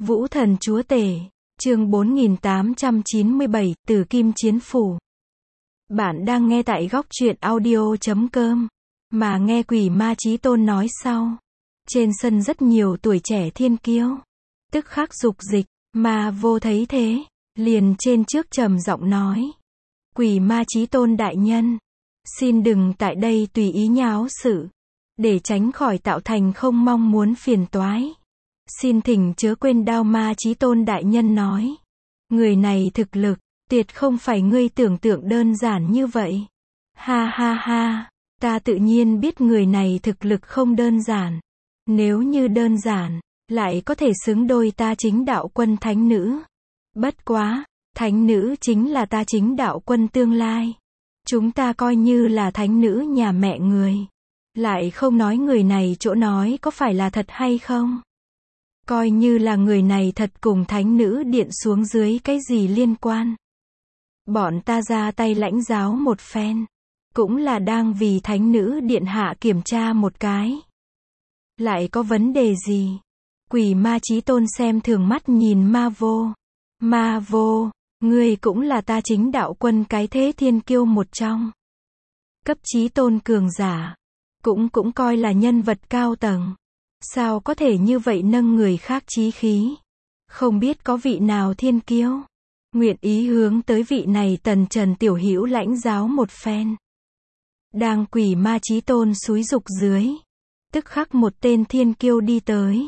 Vũ thần chúa tể, chương 4897, Tử Kim Chiến Phủ. Bạn đang nghe tại góc truyện audio.com, mà nghe Quỷ Ma Chí Tôn nói sau. Trên sân rất nhiều tuổi trẻ thiên kiêu, tức khắc dục dịch, mà vô thấy thế, liền trên trước trầm giọng nói. Quỷ Ma Chí Tôn đại nhân, xin đừng tại đây tùy ý nháo sự, để tránh khỏi tạo thành không mong muốn phiền toái. Xin thỉnh chớ quên Đao Ma Chí Tôn đại nhân nói. Người này thực lực, tuyệt không phải ngươi tưởng tượng đơn giản như vậy. Ha ha ha, ta tự nhiên biết người này thực lực không đơn giản. Nếu như đơn giản, lại có thể xứng đôi ta chính đạo quân thánh nữ. Bất quá, thánh nữ chính là ta chính đạo quân tương lai. Chúng ta coi như là thánh nữ nhà mẹ người. Lại không nói người này chỗ nói có phải là thật hay không. Coi như là người này thật cùng thánh nữ điện xuống dưới cái gì liên quan. Bọn ta ra tay lãnh giáo một phen. Cũng là đang vì thánh nữ điện hạ kiểm tra một cái. Lại có vấn đề gì? Quỷ Ma Chí Tôn xem thường mắt nhìn Ma Vô. Ma Vô, ngươi cũng là ta chính đạo quân cái thế thiên kiêu một trong. Cấp Chí Tôn cường giả. Cũng coi là nhân vật cao tầng. Sao có thể như vậy nâng người khác chí khí? Không biết có vị nào thiên kiêu nguyện ý hướng tới vị này tần trần tiểu hữu lãnh giáo một phen. Đang Quỷ Ma Chí Tôn xúi dục dưới, tức khắc một tên thiên kiêu đi tới.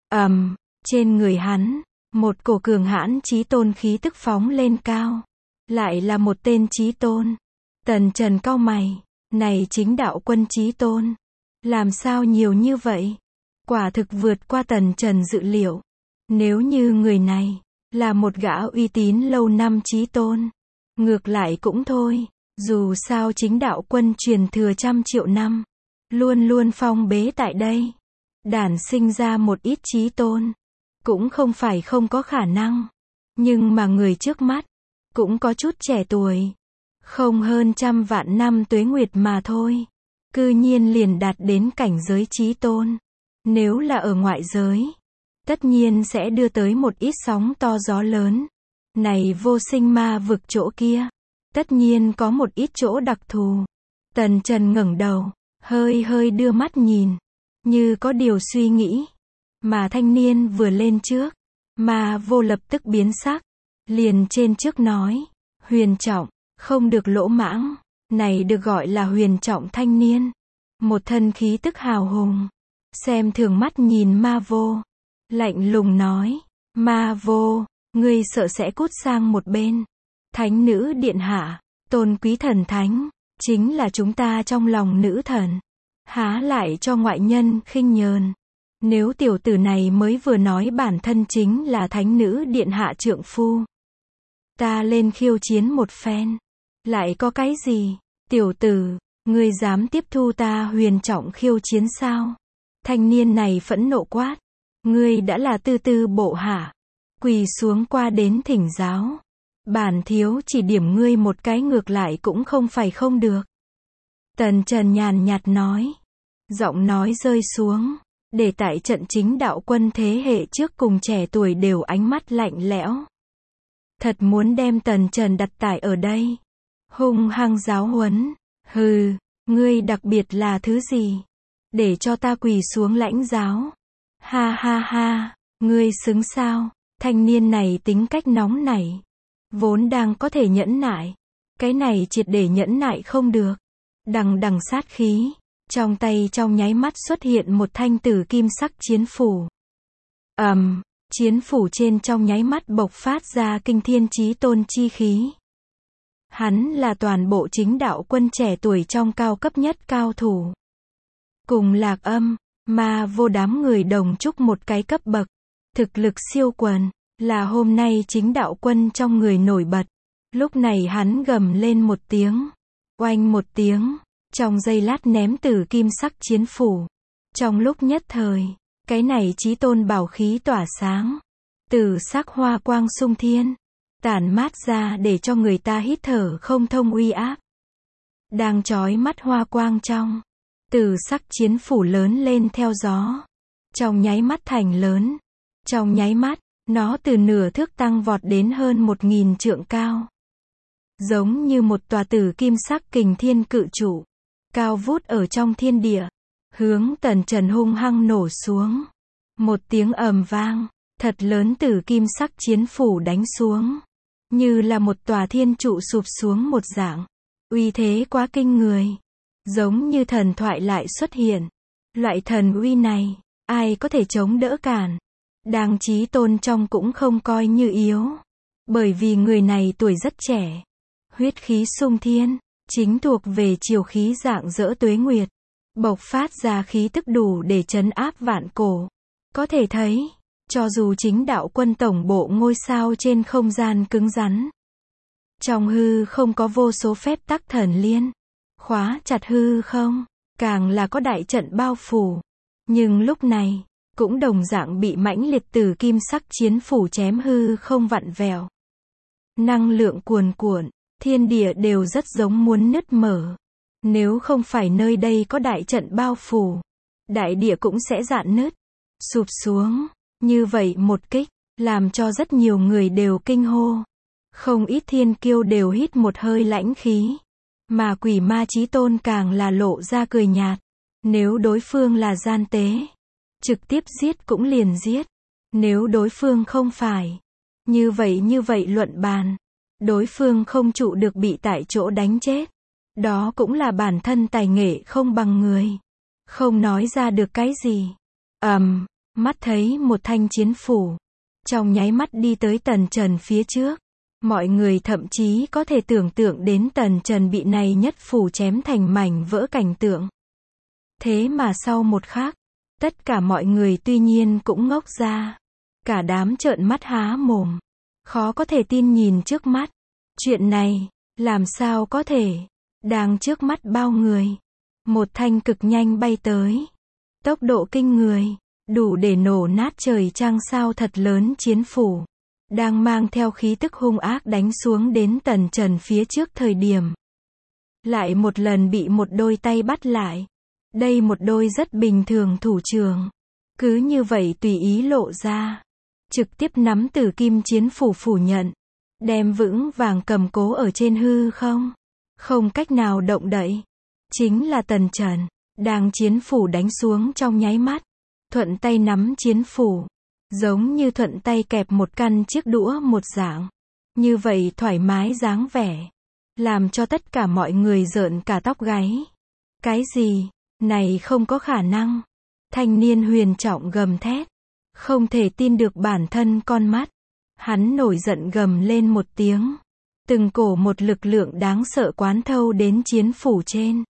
Trên người hắn, một cổ cường hãn chí tôn khí tức phóng lên cao. Lại là một tên chí tôn. Tần Trần cau mày, này chính đạo quân chí tôn, làm sao nhiều như vậy? Quả thực vượt qua Tần Trần dự liệu. Nếu như người này là một gã uy tín lâu năm chí tôn, ngược lại cũng thôi, dù sao chính đạo quân truyền thừa trăm triệu năm, luôn luôn phong bế tại đây, đản sinh ra một ít chí tôn, cũng không phải không có khả năng. Nhưng mà người trước mắt cũng có chút trẻ tuổi, không hơn 100 vạn năm tuế nguyệt mà thôi, cư nhiên liền đạt đến cảnh giới chí tôn. Nếu là ở ngoại giới, tất nhiên sẽ đưa tới một ít sóng to gió lớn. Này vô sinh ma vực chỗ kia, tất nhiên có một ít chỗ đặc thù. Tần Trần ngẩng đầu, hơi đưa mắt nhìn, như có điều suy nghĩ. Mà thanh niên vừa lên trước, Ma Vô lập tức biến sắc, liền trên trước nói, Huyền Trọng, không được lỗ mãng, này được gọi là huyền trọng thanh niên. Một thân khí tức hào hùng, xem thường mắt nhìn Ma Vô, lạnh lùng nói, Ma Vô, ngươi sợ sẽ cút sang một bên. Thánh nữ điện hạ, tôn quý thần thánh, chính là chúng ta trong lòng nữ thần. Há lại cho ngoại nhân khinh nhờn. Nếu tiểu tử này mới vừa nói bản thân chính là thánh nữ điện hạ trượng phu, ta lên khiêu chiến một phen, lại có cái gì? Tiểu tử, ngươi dám tiếp thu ta huyền trọng khiêu chiến sao? Thanh niên này phẫn nộ quát, ngươi đã là tư tư bộ hạ, quỳ xuống qua đến thỉnh giáo. Bản thiếu chỉ điểm ngươi một cái ngược lại cũng không phải không được. Tần Trần nhàn nhạt nói, giọng nói rơi xuống, để tại trận chính đạo quân thế hệ trước cùng trẻ tuổi đều ánh mắt lạnh lẽo. Thật muốn đem Tần Trần đặt tại ở đây, hung hăng giáo huấn. Hừ, ngươi đặc biệt là thứ gì? Để cho ta quỳ xuống lãnh giáo. Ha ha ha, ngươi xứng sao? Thanh niên này tính cách nóng nảy, vốn đang có thể nhẫn nại, cái này triệt để nhẫn nại không được. Đằng đằng sát khí, trong tay trong nháy mắt xuất hiện một thanh tử kim sắc chiến phủ. Chiến phủ trên trong nháy mắt bộc phát ra kinh thiên chí tôn chi khí. Hắn là toàn bộ chính đạo quân trẻ tuổi trong cao cấp nhất cao thủ. Cùng Lạc Âm, Ma Vô đám người đồng chúc một cái cấp bậc. Thực lực siêu quần, là hôm nay chính đạo quân trong người nổi bật. Lúc này hắn gầm lên một tiếng, oanh một tiếng, trong giây lát ném tử kim sắc chiến phủ. Trong lúc nhất thời, cái này chí tôn bảo khí tỏa sáng, tử sắc hoa quang sung thiên, tản mát ra để cho người ta hít thở không thông uy áp. Đang chói mắt hoa quang trong, tử sắc chiến phủ lớn lên theo gió, trong nháy mắt thành lớn. Trong nháy mắt, Nó từ nửa thước tăng vọt đến hơn 1.000 trượng cao. Giống như một tòa tử kim sắc kình thiên cự trụ, cao vút ở trong thiên địa, hướng Tần Trần hung hăng nổ xuống. Một tiếng ầm vang, thật lớn tử kim sắc chiến phủ đánh xuống, như là một tòa thiên trụ sụp xuống một dạng. Uy thế quá kinh người, giống như thần thoại lại xuất hiện. Loại thần uy này, ai có thể chống đỡ cản. Đang Chí Tôn trong cũng không coi như yếu, bởi vì người này tuổi rất trẻ, huyết khí sung thiên, chính thuộc về chiều khí rạng rỡ tuế nguyệt, bộc phát ra khí tức đủ để trấn áp vạn cổ. Có thể thấy, cho dù chính đạo quân tổng bộ ngôi sao trên không gian cứng rắn, trong hư không có vô số phép tắc thần liên, khóa chặt hư không, càng là có đại trận bao phủ. Nhưng lúc này, cũng đồng dạng bị mãnh liệt tử kim sắc chiến phủ chém hư không vặn vẹo. Năng lượng cuồn cuộn, thiên địa đều rất giống muốn nứt mở. Nếu không phải nơi đây có đại trận bao phủ, đại địa cũng sẽ rạn nứt, sụp xuống. Như vậy một kích, làm cho rất nhiều người đều kinh hô. Không ít thiên kiêu đều hít một hơi lãnh khí. Mà Quỷ Ma Chí Tôn càng là lộ ra cười nhạt. Nếu đối phương là gian tế, trực tiếp giết cũng liền giết. Nếu đối phương không phải, như vậy luận bàn. Đối phương không trụ được bị tại chỗ đánh chết. Đó cũng là bản thân tài nghệ không bằng người. Không nói ra được cái gì. Mắt thấy một thanh chiến phủ, trong nháy mắt đi tới Tần Trần phía trước. Mọi người thậm chí có thể tưởng tượng đến Tần Trần bị này nhất phủ chém thành mảnh vỡ cảnh tượng. Thế mà sau một khắc, tất cả mọi người tuy nhiên cũng ngốc ra. Cả đám trợn mắt há mồm. Khó có thể tin nhìn trước mắt. Chuyện này, làm sao có thể? Đang trước mắt bao người. Một thanh cực nhanh bay tới. Tốc độ kinh người, đủ để nổ nát trời trăng sao thật lớn chiến phủ. Đang mang theo khí tức hung ác đánh xuống đến Tần Trần phía trước thời điểm. Lại một lần bị một đôi tay bắt lại. Đây một đôi rất bình thường thủ trưởng. Cứ như vậy tùy ý lộ ra. Trực tiếp nắm tử kim chiến phủ phủ nhận. Đem vững vàng cầm cố ở trên hư không. Không cách nào động đậy. Chính là Tần Trần. Đang chiến phủ đánh xuống trong nháy mắt. Thuận tay nắm chiến phủ. Giống như thuận tay kẹp một căn chiếc đũa một dạng. Như vậy thoải mái dáng vẻ. Làm cho tất cả mọi người rợn cả tóc gáy. Cái gì? Này không có khả năng. Thanh niên Huyền Trọng gầm thét. Không thể tin được bản thân con mắt. Hắn nổi giận gầm lên một tiếng. Từng cổ một lực lượng đáng sợ quán thâu đến chiến phủ trên.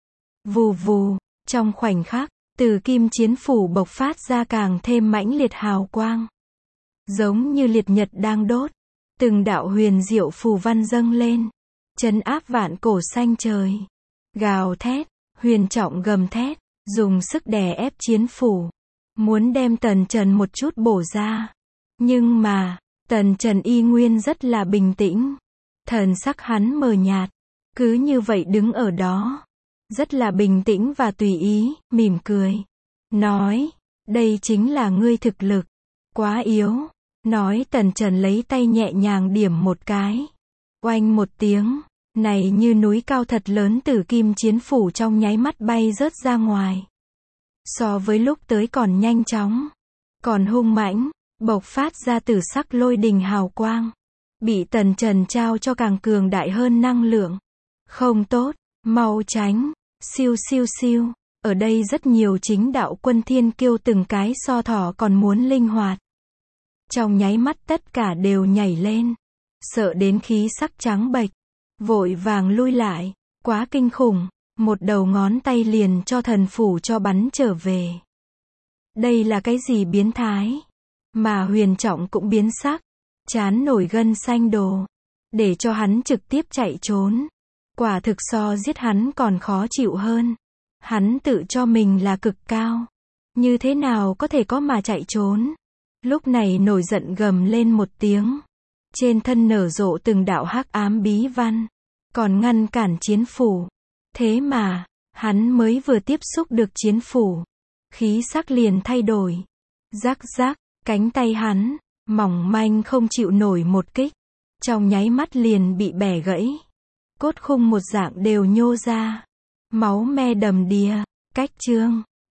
Vù vù, trong khoảnh khắc, từ kim chiến phủ bộc phát ra càng thêm mãnh liệt hào quang. Giống như liệt nhật đang đốt. Từng đạo huyền diệu phù văn dâng lên. Trấn áp vạn cổ xanh trời. Gào thét, Huyền Trọng gầm thét, dùng sức đè ép chiến phủ. Muốn đem Tần Trần một chút bổ ra. Nhưng mà, Tần Trần y nguyên rất là bình tĩnh. Thần sắc hắn mờ nhạt. Cứ như vậy đứng ở đó. Rất là bình tĩnh và tùy ý, mỉm cười. Nói, đây chính là ngươi thực lực. Quá yếu. Nói Tần Trần lấy tay nhẹ nhàng điểm một cái. Oanh một tiếng. Này như núi cao thật lớn tử kim chiến phủ trong nháy mắt bay rớt ra ngoài. So với lúc tới còn nhanh chóng. Còn hung mãnh. Bộc phát ra tử sắc lôi đình hào quang. Bị Tần Trần trao cho càng cường đại hơn năng lượng. Không tốt. Mau tránh. Siêu siêu siêu. Ở đây rất nhiều chính đạo quân thiên kiêu từng cái so thỏ còn muốn linh hoạt. Trong nháy mắt tất cả đều nhảy lên. Sợ đến khí sắc trắng bệch. Vội vàng lui lại. Quá kinh khủng. Một đầu ngón tay liền cho thần phủ cho bắn trở về. Đây là cái gì biến thái? Mà Huyền Trọng cũng biến sắc. Chán nổi gân xanh đồ. Để cho hắn trực tiếp chạy trốn. Quả thực so giết hắn còn khó chịu hơn. Hắn tự cho mình là cực cao. Như thế nào có thể có mà chạy trốn? Lúc này nổi giận gầm lên một tiếng. Trên thân nở rộ từng đạo hắc ám bí văn. Còn ngăn cản chiến phủ. Thế mà, hắn mới vừa tiếp xúc được chiến phủ. Khí sắc liền thay đổi. Rắc rắc, cánh tay hắn, Mỏng manh không chịu nổi một kích. Trong nháy mắt liền bị bẻ gãy. Cốt khung một dạng đều nhô ra. Máu me đầm đìa. Cách chương